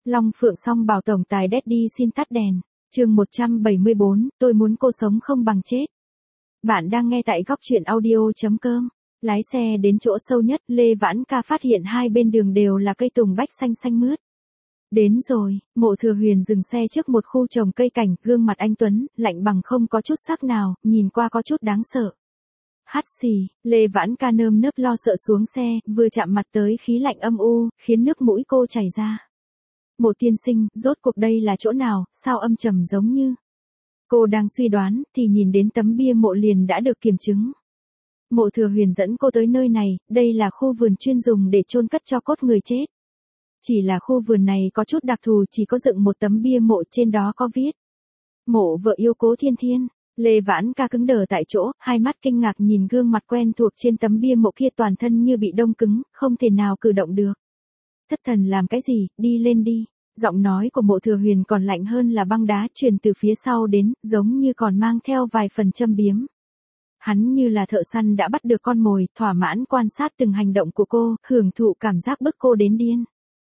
Long Phượng Song bảo tổng tài Daddy xin tắt đèn. Chương 174, tôi muốn cô sống không bằng chết. Bạn đang nghe tại góc truyện audio.com. Lái xe đến chỗ sâu nhất, Lê Vãn Ca phát hiện hai bên đường đều là cây tùng bách xanh xanh mướt. Đến rồi, Mộ Thừa Huyền dừng xe trước một khu trồng cây cảnh, gương mặt anh tuấn, lạnh bằng không có chút sắc nào, nhìn qua có chút đáng sợ. Hắt xì, Lê Vãn Ca nơm nớp lo sợ xuống xe, vừa chạm mặt tới khí lạnh âm u, khiến nước mũi cô chảy ra. Mộ tiên sinh, rốt cuộc đây là chỗ nào, sao âm trầm giống như. Cô đang suy đoán, thì nhìn đến tấm bia mộ liền đã được kiểm chứng. Mộ Thừa Huyền dẫn cô tới nơi này, đây là khu vườn chuyên dùng để chôn cất cho cốt người chết. Chỉ là khu vườn này có chút đặc thù, chỉ có dựng một tấm bia mộ, trên đó có viết: Mộ vợ yêu Cố Thiên Thiên. Lê Vãn Ca cứng đờ tại chỗ, hai mắt kinh ngạc nhìn gương mặt quen thuộc trên tấm bia mộ kia, toàn thân như bị đông cứng, không thể nào cử động được. Thất thần làm cái gì, đi lên đi. Giọng nói của Mộ Thừa Huyền còn lạnh hơn là băng đá, truyền từ phía sau đến, giống như còn mang theo vài phần châm biếm. Hắn như là thợ săn đã bắt được con mồi, thỏa mãn quan sát từng hành động của cô, hưởng thụ cảm giác bức cô đến điên.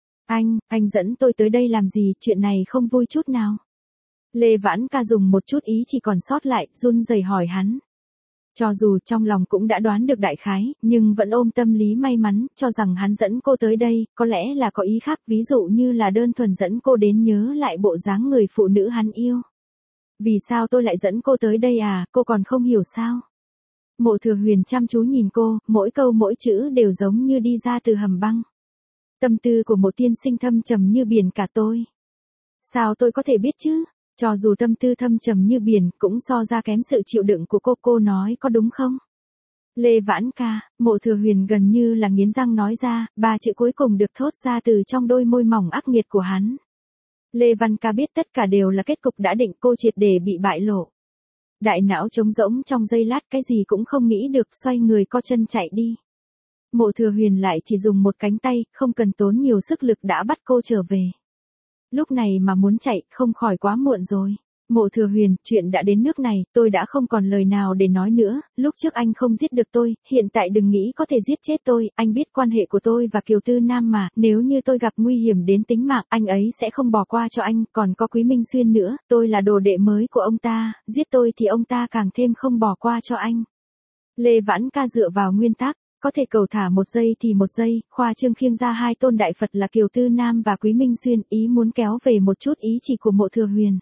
Anh dẫn tôi tới đây làm gì, chuyện này không vui chút nào. Lê Vãn Ca dùng một chút ý chỉ còn sót lại, run rẩy hỏi hắn. Cho dù trong lòng cũng đã đoán được đại khái, nhưng vẫn ôm tâm lý may mắn, cho rằng hắn dẫn cô tới đây, có lẽ là có ý khác, ví dụ như là đơn thuần dẫn cô đến nhớ lại bộ dáng người phụ nữ hắn yêu. Vì sao tôi lại dẫn cô tới đây à, cô còn không hiểu sao? Mộ Thừa Huyền chăm chú nhìn cô, mỗi câu mỗi chữ đều giống như đi ra từ hầm băng. Tâm tư của một tiên sinh thâm trầm như biển cả tôi. Sao tôi có thể biết chứ? Cho dù tâm tư thâm trầm như biển, cũng so ra kém sự chịu đựng của cô nói có đúng không? Lê Vãn Ca, Mộ Thừa Huyền gần như là nghiến răng nói ra, ba chữ cuối cùng được thốt ra từ trong đôi môi mỏng ác nghiệt của hắn. Lê Văn Ca biết tất cả đều là kết cục đã định, cô triệt để bị bại lộ. Đại não trống rỗng trong giây lát, cái gì cũng không nghĩ được, xoay người co chân chạy đi. Mộ Thừa Huyền lại chỉ dùng một cánh tay, không cần tốn nhiều sức lực đã bắt cô trở về. Lúc này mà muốn chạy, không khỏi quá muộn rồi. Mộ Thừa Huyền, chuyện đã đến nước này, tôi đã không còn lời nào để nói nữa, lúc trước anh không giết được tôi, hiện tại đừng nghĩ có thể giết chết tôi, anh biết quan hệ của tôi và Kiều Tư Nam mà, nếu như tôi gặp nguy hiểm đến tính mạng, anh ấy sẽ không bỏ qua cho anh, còn có Quý Minh Xuyên nữa, tôi là đồ đệ mới của ông ta, giết tôi thì ông ta càng thêm không bỏ qua cho anh. Lê Vãn Ca dựa vào nguyên tắc, có thể cầu thả một giây thì một giây, khoa trương khiêng ra hai tôn đại Phật là Kiều Tư Nam và Quý Minh Xuyên, ý muốn kéo về một chút ý chỉ của Mộ Thừa Huyền.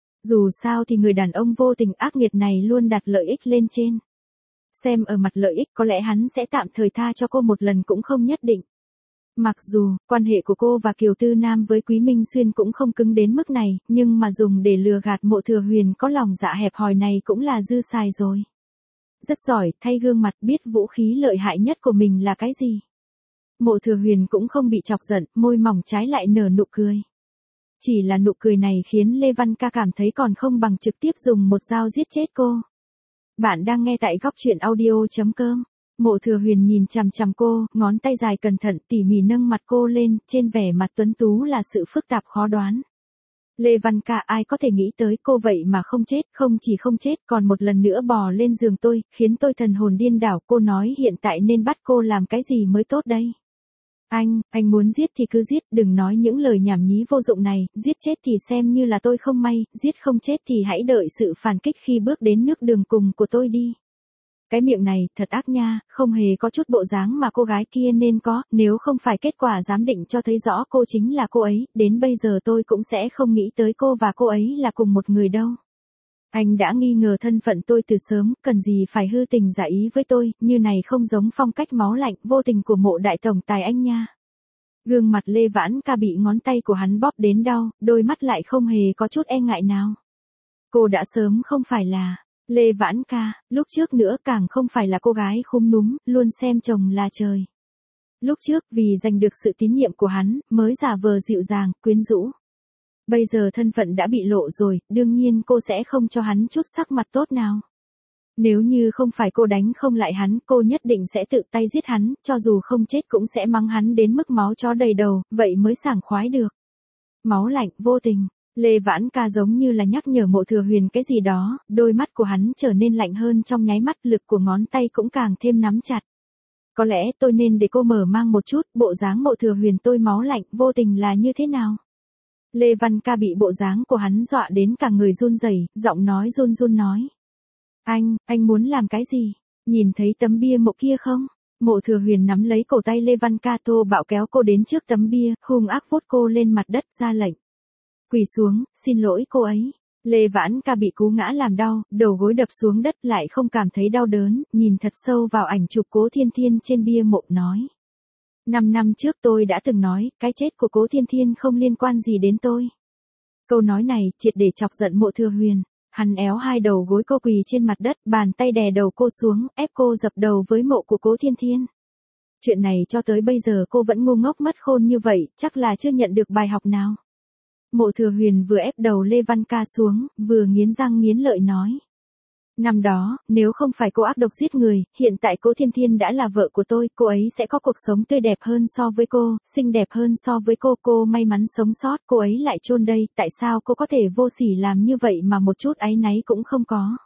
Dù sao thì người đàn ông vô tình ác nghiệt này luôn đặt lợi ích lên trên. Xem ở mặt lợi ích có lẽ hắn sẽ tạm thời tha cho cô một lần cũng không nhất định. Mặc dù, quan hệ của cô và Kiều Tư Nam với Quý Minh Xuyên cũng không cứng đến mức này, nhưng mà dùng để lừa gạt Mộ Thừa Huyền có lòng dạ hẹp hòi này cũng là dư xài rồi. Rất giỏi, thay gương mặt, biết vũ khí lợi hại nhất của mình là cái gì. Mộ Thừa Huyền cũng không bị chọc giận, môi mỏng trái lại nở nụ cười. Chỉ là nụ cười này khiến Lê Văn Ca cảm thấy còn không bằng trực tiếp dùng một dao giết chết cô. Bạn đang nghe tại góc truyện audio.com. Mộ Thừa Huyền nhìn chằm chằm cô, ngón tay dài cẩn thận tỉ mỉ nâng mặt cô lên, trên vẻ mặt tuấn tú là sự phức tạp khó đoán. Lê Văn Ca, ai có thể nghĩ tới cô vậy mà không chết, không chỉ không chết, còn một lần nữa bò lên giường tôi, khiến tôi thần hồn điên đảo. Cô nói hiện tại nên bắt cô làm cái gì mới tốt đây? Anh muốn giết thì cứ giết, đừng nói những lời nhảm nhí vô dụng này, giết chết thì xem như là tôi không may, giết không chết thì hãy đợi sự phản kích khi bước đến nước đường cùng của tôi đi. Cái miệng này, thật ác nha, không hề có chút bộ dáng mà cô gái kia nên có, nếu không phải kết quả giám định cho thấy rõ cô chính là cô ấy, đến bây giờ tôi cũng sẽ không nghĩ tới cô và cô ấy là cùng một người đâu. Anh đã nghi ngờ thân phận tôi từ sớm, cần gì phải hư tình giả ý với tôi, như này không giống phong cách máu lạnh, vô tình của Mộ đại tổng tài anh nha. Gương mặt Lê Vãn Ca bị ngón tay của hắn bóp đến đau, đôi mắt lại không hề có chút e ngại nào. Cô đã sớm không phải là Lê Vãn Ca, lúc trước nữa càng không phải là cô gái khúm núm, luôn xem chồng là trời. Lúc trước vì giành được sự tín nhiệm của hắn, mới giả vờ dịu dàng, quyến rũ. Bây giờ thân phận đã bị lộ rồi, đương nhiên cô sẽ không cho hắn chút sắc mặt tốt nào. Nếu như không phải cô đánh không lại hắn, cô nhất định sẽ tự tay giết hắn, cho dù không chết cũng sẽ mắng hắn đến mức máu chó đầy đầu, vậy mới sảng khoái được. Máu lạnh, vô tình. Lê Vãn Ca giống như là nhắc nhở Mộ Thừa Huyền cái gì đó, đôi mắt của hắn trở nên lạnh hơn trong nháy mắt, lực của ngón tay cũng càng thêm nắm chặt. Có lẽ tôi nên để cô mở mang một chút, bộ dáng Mộ Thừa Huyền tôi máu lạnh, vô tình là như thế nào? Lê Văn Ca bị bộ dáng của hắn dọa đến cả người run rẩy, giọng nói run run nói. Anh muốn làm cái gì? Nhìn thấy tấm bia mộ kia không? Mộ Thừa Huyền nắm lấy cổ tay Lê Văn Ca thô bạo kéo cô đến trước tấm bia, hung ác vuốt cô lên mặt đất ra lệnh. Quỳ xuống, xin lỗi cô ấy. Lê Vãn Ca bị cú ngã làm đau, đầu gối đập xuống đất lại không cảm thấy đau đớn, nhìn thật sâu vào ảnh chụp Cố Thiên Thiên trên bia mộ nói. 5 năm trước tôi đã từng nói, cái chết của Cố Thiên Thiên không liên quan gì đến tôi. Câu nói này triệt để chọc giận Mộ Thừa Huyền, hắn éo hai đầu gối cô quỳ trên mặt đất, bàn tay đè đầu cô xuống, ép cô dập đầu với mộ của Cố Thiên Thiên. Chuyện này cho tới bây giờ cô vẫn ngu ngốc mất khôn như vậy, chắc là chưa nhận được bài học nào. Mộ Thừa Huyền vừa ép đầu Lê Văn Ca xuống, vừa nghiến răng nghiến lợi nói. Năm đó, nếu không phải cô ác độc giết người, hiện tại Cố Thiên Thiên đã là vợ của tôi, cô ấy sẽ có cuộc sống tươi đẹp hơn so với cô, xinh đẹp hơn so với cô may mắn sống sót, cô ấy lại chôn đây, tại sao cô có thể vô sỉ làm như vậy mà một chút áy náy cũng không có.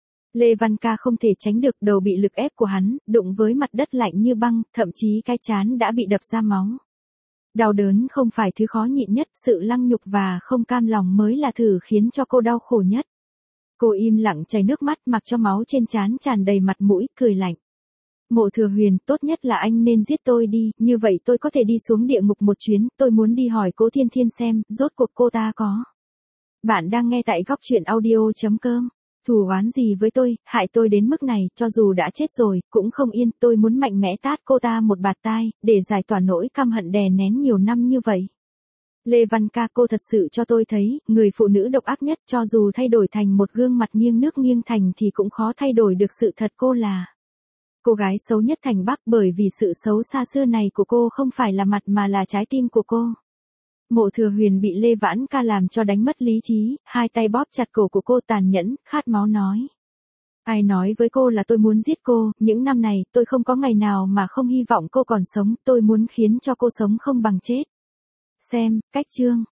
Lê Văn Ca không thể tránh được, đầu bị lực ép của hắn, đụng với mặt đất lạnh như băng, thậm chí cái trán đã bị đập ra máu. Đau đớn không phải thứ khó nhịn nhất, sự lăng nhục và không cam lòng mới là thứ khiến cho cô đau khổ nhất. Cô im lặng chảy nước mắt, mặc cho máu trên trán tràn đầy mặt mũi, cười lạnh. Mộ Thừa Huyền, tốt nhất là anh nên giết tôi đi, như vậy tôi có thể đi xuống địa ngục một chuyến, tôi muốn đi hỏi Cố Thiên Thiên xem, rốt cuộc cô ta có. Bạn đang nghe tại góc truyện audio.com. Thù oán gì với tôi, hại tôi đến mức này, cho dù đã chết rồi, cũng không yên, tôi muốn mạnh mẽ tát cô ta một bạt tai, để giải tỏa nỗi căm hận đè nén nhiều năm như vậy. Lê Văn Ca, cô thật sự cho tôi thấy, người phụ nữ độc ác nhất, cho dù thay đổi thành một gương mặt nghiêng nước nghiêng thành thì cũng khó thay đổi được sự thật cô là. Cô gái xấu nhất thành Bắc, bởi vì sự xấu xa xưa này của cô không phải là mặt mà là trái tim của cô. Mộ Thừa Huyền bị Lê Vãn Ca làm cho đánh mất lý trí, hai tay bóp chặt cổ của cô tàn nhẫn, khát máu nói. Ai nói với cô là tôi muốn giết cô, những năm này tôi không có ngày nào mà không hy vọng cô còn sống, tôi muốn khiến cho cô sống không bằng chết. Xem, cách chương.